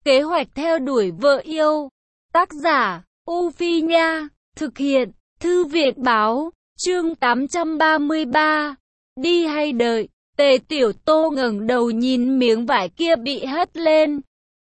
Kế hoạch theo đuổi vợ yêu. Tác giả, U Phi Nha. Thực hiện, Thư viện Báo. Chương 833. Đi hay đợi? Tề Tiểu Tô ngẩng đầu nhìn miếng vải kia bị hất lên,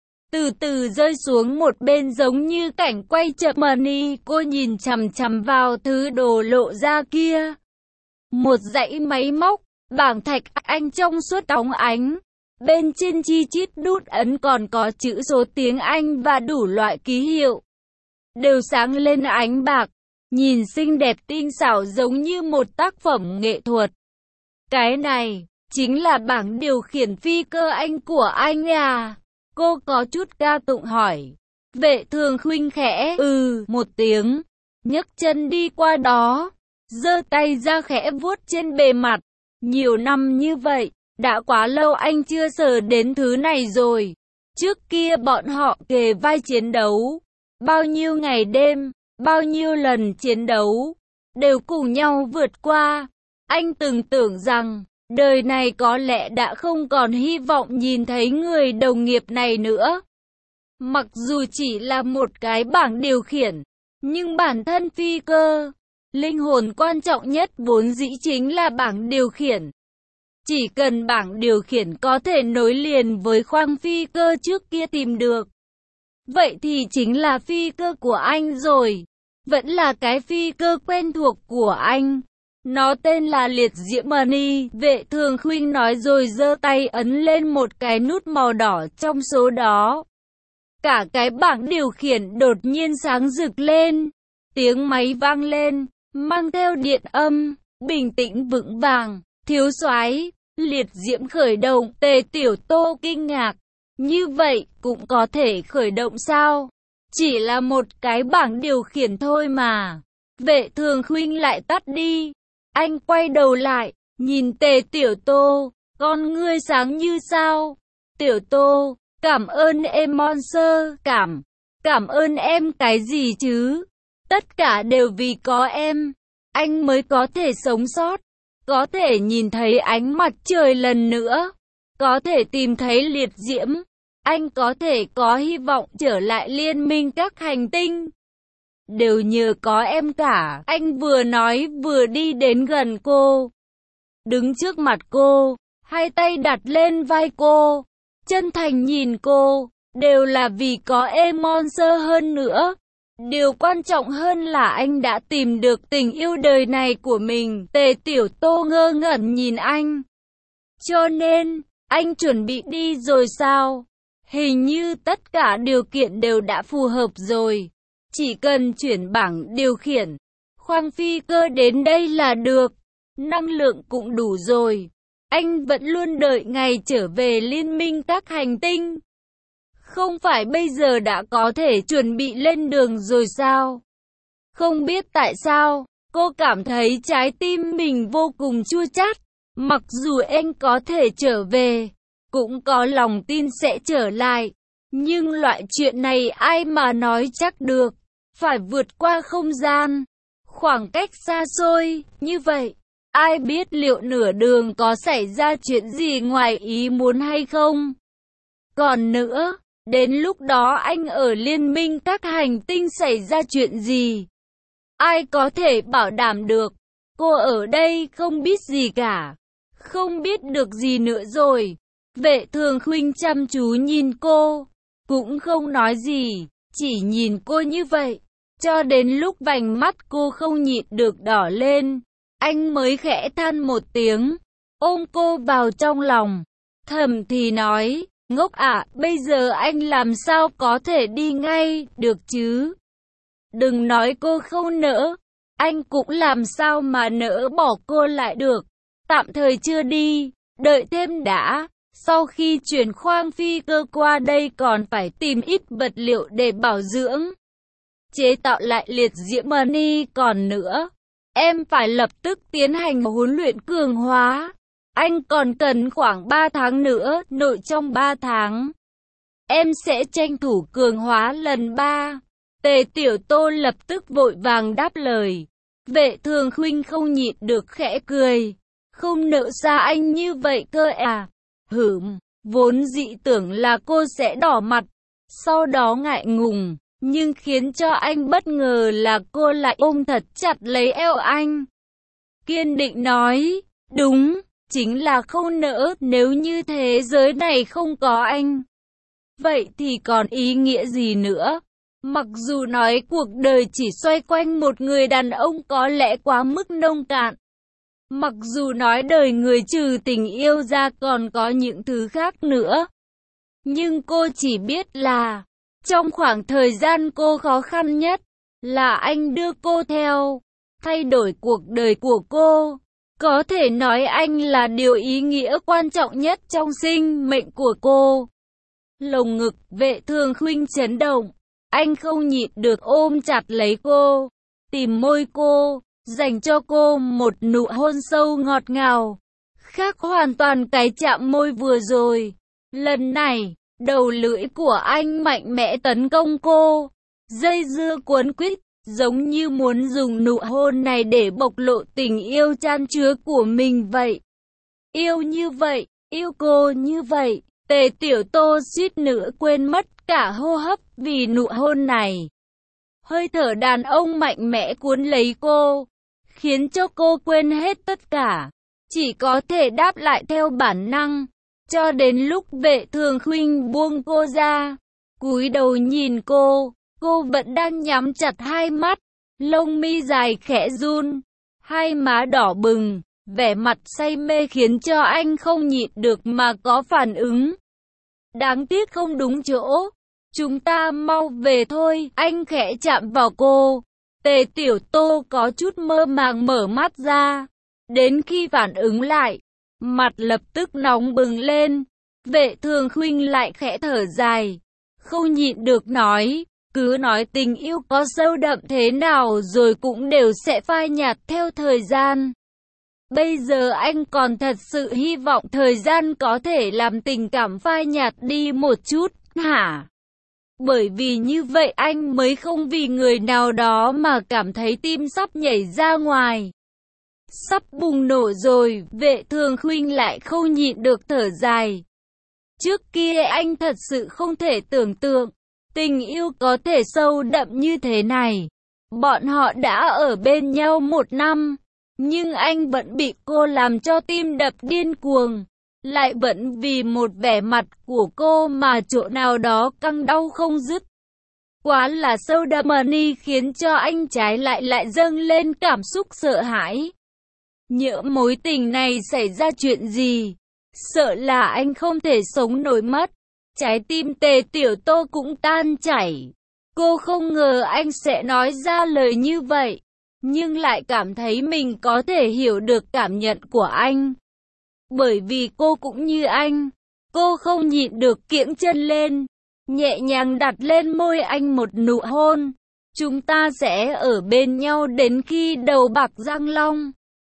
từ từ rơi xuống một bên giống như cảnh quay chậm money. Cô nhìn chằm chằm vào thứ đồ lộ ra kia. Một dãy máy móc, bảng thạch anh trong suốt óng ánh. Bên trên chi chít nút ấn còn có chữ số tiếng Anh và đủ loại ký hiệu. Đều sáng lên ánh bạc, nhìn xinh đẹp tinh xảo giống như một tác phẩm nghệ thuật. Cái này, chính là bảng điều khiển phi cơ anh của anh à? Cô có chút ca tụng hỏi. Vệ Thường Khuynh khẽ một tiếng, nhấc chân đi qua đó, giơ tay ra khẽ vuốt trên bề mặt. Nhiều năm như vậy, đã quá lâu anh chưa sờ đến thứ này rồi. Trước kia bọn họ kề vai chiến đấu, bao nhiêu ngày đêm, bao nhiêu lần chiến đấu, đều cùng nhau vượt qua. Anh từng tưởng rằng, đời này có lẽ đã không còn hy vọng nhìn thấy người đồng nghiệp này nữa. Mặc dù chỉ là một cái bảng điều khiển, nhưng bản thân phi cơ, linh hồn quan trọng nhất vốn dĩ chính là bảng điều khiển. Chỉ cần bảng điều khiển có thể nối liền với khoang phi cơ trước kia tìm được, vậy thì chính là phi cơ của anh rồi. Vẫn là cái phi cơ quen thuộc của anh. Nó tên là Liệt Diễm Money. Vệ Thường Khuynh nói rồi giơ tay ấn lên một cái nút màu đỏ trong số đó. Cả cái bảng điều khiển đột nhiên sáng rực lên. Tiếng máy vang lên, mang theo điện âm, bình tĩnh vững vàng. Thiếu soái, Liệt Diễm khởi động. Tề Tiểu Tô kinh ngạc. Như vậy cũng có thể khởi động sao? Chỉ là một cái bảng điều khiển thôi mà. Vệ Thường Khuynh lại tắt đi. Anh quay đầu lại, nhìn Tề Tiểu Tô, con ngươi sáng như sao. Tiểu Tô, cảm ơn em Monster. Cảm ơn em cái gì chứ? Tất cả đều vì có em, anh mới có thể sống sót, có thể nhìn thấy ánh mặt trời lần nữa, có thể tìm thấy liệt diễm. Anh có thể có hy vọng trở lại liên minh các hành tinh. Đều nhờ có em cả. Anh vừa nói vừa đi đến gần cô, đứng trước mặt cô, hai tay đặt lên vai cô, chân thành nhìn cô. Đều là vì có em Monster hơn nữa. Điều quan trọng hơn là anh đã tìm được tình yêu đời này của mình. Tề Tiểu Tô ngơ ngẩn nhìn anh. Cho nên, anh chuẩn bị đi rồi sao? Hình như tất cả điều kiện đều đã phù hợp rồi. Chỉ cần chuyển bảng điều khiển, khoang phi cơ đến đây là được. Năng lượng cũng đủ rồi. Anh vẫn luôn đợi ngày trở về liên minh các hành tinh. Không phải bây giờ đã có thể chuẩn bị lên đường rồi sao? Không biết tại sao, cô cảm thấy trái tim mình vô cùng chua chát. Mặc dù anh có thể trở về, cũng có lòng tin sẽ trở lại. Nhưng loại chuyện này ai mà nói chắc được. Phải vượt qua không gian, khoảng cách xa xôi, như vậy. Ai biết liệu nửa đường có xảy ra chuyện gì ngoài ý muốn hay không? Còn nữa, đến lúc đó anh ở liên minh các hành tinh xảy ra chuyện gì? Ai có thể bảo đảm được? Cô ở đây không biết gì cả. Không biết được gì nữa rồi. Vệ Thường Khuynh chăm chú nhìn cô, cũng không nói gì, chỉ nhìn cô như vậy. Cho đến lúc vành mắt cô không nhịn được đỏ lên, anh mới khẽ than một tiếng, ôm cô vào trong lòng, thầm thì nói, ngốc ạ, bây giờ anh làm sao có thể đi ngay, được chứ? Đừng nói cô không nỡ, anh cũng làm sao mà nỡ bỏ cô lại được, tạm thời chưa đi, đợi thêm đã. Sau khi chuyển khoang phi cơ qua đây còn phải tìm ít vật liệu để bảo dưỡng, chế tạo lại liệt diễm money. Còn nữa, em phải lập tức tiến hành huấn luyện cường hóa. Anh còn cần khoảng 3 tháng nữa. Nội trong 3 tháng, em sẽ tranh thủ cường hóa lần 3. Tề Tiểu Tô lập tức vội vàng đáp lời. Vệ Thường Khuynh không nhịn được khẽ cười. Không nỡ xa anh như vậy cơ à? Vốn dĩ tưởng là cô sẽ đỏ mặt, Sau đó ngại ngùng, nhưng khiến cho anh bất ngờ là cô lại ôm thật chặt lấy eo anh. Kiên định nói, đúng, chính là không nỡ, nếu như thế giới này không có anh. Vậy thì còn ý nghĩa gì nữa? Mặc dù nói cuộc đời chỉ xoay quanh một người đàn ông có lẽ quá mức nông cạn. Mặc dù nói đời người trừ tình yêu ra còn có những thứ khác nữa. Nhưng cô chỉ biết là, trong khoảng thời gian cô khó khăn nhất, là anh đưa cô theo, thay đổi cuộc đời của cô. Có thể nói anh là điều ý nghĩa quan trọng nhất trong sinh mệnh của cô. Lồng ngực Vệ Thường Khuynh chấn động, anh không nhịn được ôm chặt lấy cô, tìm môi cô, dành cho cô một nụ hôn sâu ngọt ngào, khác hoàn toàn cái chạm môi vừa rồi. Lần này, đầu lưỡi của anh mạnh mẽ tấn công cô, dây dưa cuốn quýt, giống như muốn dùng nụ hôn này để bộc lộ tình yêu chan chứa của mình vậy. Yêu như vậy, yêu cô như vậy. Tề Tiểu Tô suýt nữa quên mất cả hô hấp vì nụ hôn này. Hơi thở đàn ông mạnh mẽ cuốn lấy cô, khiến cho cô quên hết tất cả, chỉ có thể đáp lại theo bản năng, cho đến lúc Vệ Thường Khuynh buông cô ra, cúi đầu nhìn cô vẫn đang nhắm chặt hai mắt, lông mi dài khẽ run, hai má đỏ bừng, vẻ mặt say mê khiến cho anh không nhịn được mà có phản ứng. Đáng tiếc không đúng chỗ, chúng ta mau về thôi, anh khẽ chạm vào cô. Tề Tiểu Tô có chút mơ màng mở mắt ra, đến khi phản ứng lại, mặt lập tức nóng bừng lên. Vệ Thường Khuynh lại khẽ thở dài, không nhịn được nói, cứ nói tình yêu có sâu đậm thế nào rồi cũng đều sẽ phai nhạt theo thời gian. Bây giờ anh còn thật sự hy vọng thời gian có thể làm tình cảm phai nhạt đi một chút, hả? Bởi vì như vậy anh mới không vì người nào đó mà cảm thấy tim sắp nhảy ra ngoài. Sắp bùng nổ rồi, Vệ Thường Khuynh lại không nhịn được thở dài. Trước kia anh thật sự không thể tưởng tượng, tình yêu có thể sâu đậm như thế này. Bọn họ đã ở bên nhau 1 năm. Nhưng anh vẫn bị cô làm cho tim đập điên cuồng, lại vẫn vì một vẻ mặt của cô mà chỗ nào đó căng đau không dứt. Quá là sâu đậm money khiến cho anh trái lại dâng lên cảm xúc sợ hãi. Nhỡ mối tình này xảy ra chuyện gì, sợ là anh không thể sống nổi mất. Trái tim Tề Tiểu Tô cũng tan chảy. Cô không ngờ anh sẽ nói ra lời như vậy, nhưng lại cảm thấy mình có thể hiểu được cảm nhận của anh. Bởi vì cô cũng như anh, cô không nhịn được kiễng chân lên, nhẹ nhàng đặt lên môi anh một nụ hôn. Chúng ta sẽ ở bên nhau đến khi đầu bạc răng long.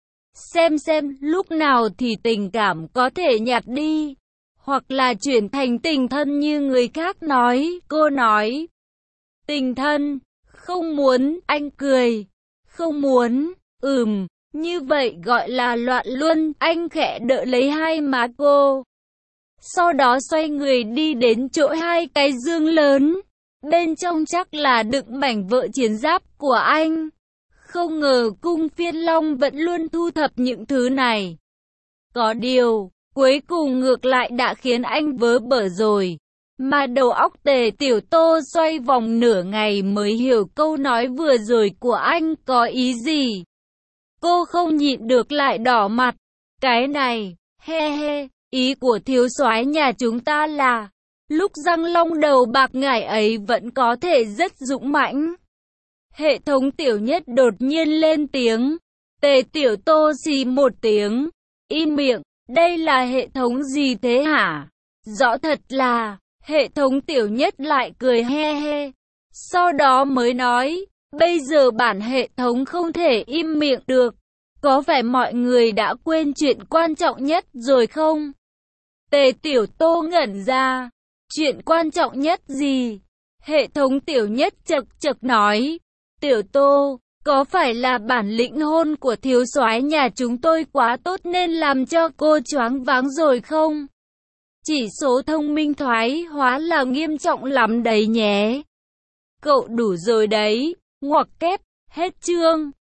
Xem lúc nào thì tình cảm có thể nhạt đi, hoặc là chuyển thành tình thân như người khác nói. Cô nói, tình thân, không muốn, anh cười. Không muốn, như vậy gọi là loạn luân. Anh khẽ đỡ lấy hai má cô, sau đó xoay người đi đến chỗ hai cái dương lớn, bên trong chắc là đựng mảnh vỡ chiến giáp của anh. Không ngờ Cung Phiên Long vẫn luôn thu thập những thứ này. Có điều, cuối cùng ngược lại đã khiến anh vớ bở rồi. Mà đầu óc Tề Tiểu Tô xoay vòng nửa ngày mới hiểu câu nói vừa rồi của anh có ý gì. Cô không nhịn được lại đỏ mặt. Cái này, he, ý của thiếu soái nhà chúng ta là, lúc răng long đầu bạc ngải ấy vẫn có thể rất dũng mãnh. Hệ thống Tiểu Nhất đột nhiên lên tiếng. Tề Tiểu Tô xì một tiếng, im miệng, đây là hệ thống gì thế hả? Rõ thật là... Hệ thống Tiểu Nhất lại cười he, sau đó mới nói, bây giờ bản hệ thống không thể im miệng được, có phải mọi người đã quên chuyện quan trọng nhất rồi không? Tề Tiểu Tô ngẩn ra, chuyện quan trọng nhất gì? Hệ thống Tiểu Nhất chật nói, Tiểu Tô, có phải là bản lĩnh hôn của thiếu soái nhà chúng tôi quá tốt nên làm cho cô choáng váng rồi không? Chỉ số thông minh thoái hóa là nghiêm trọng lắm đấy nhé. Cậu đủ rồi đấy. Ngoặc kép, hết chương.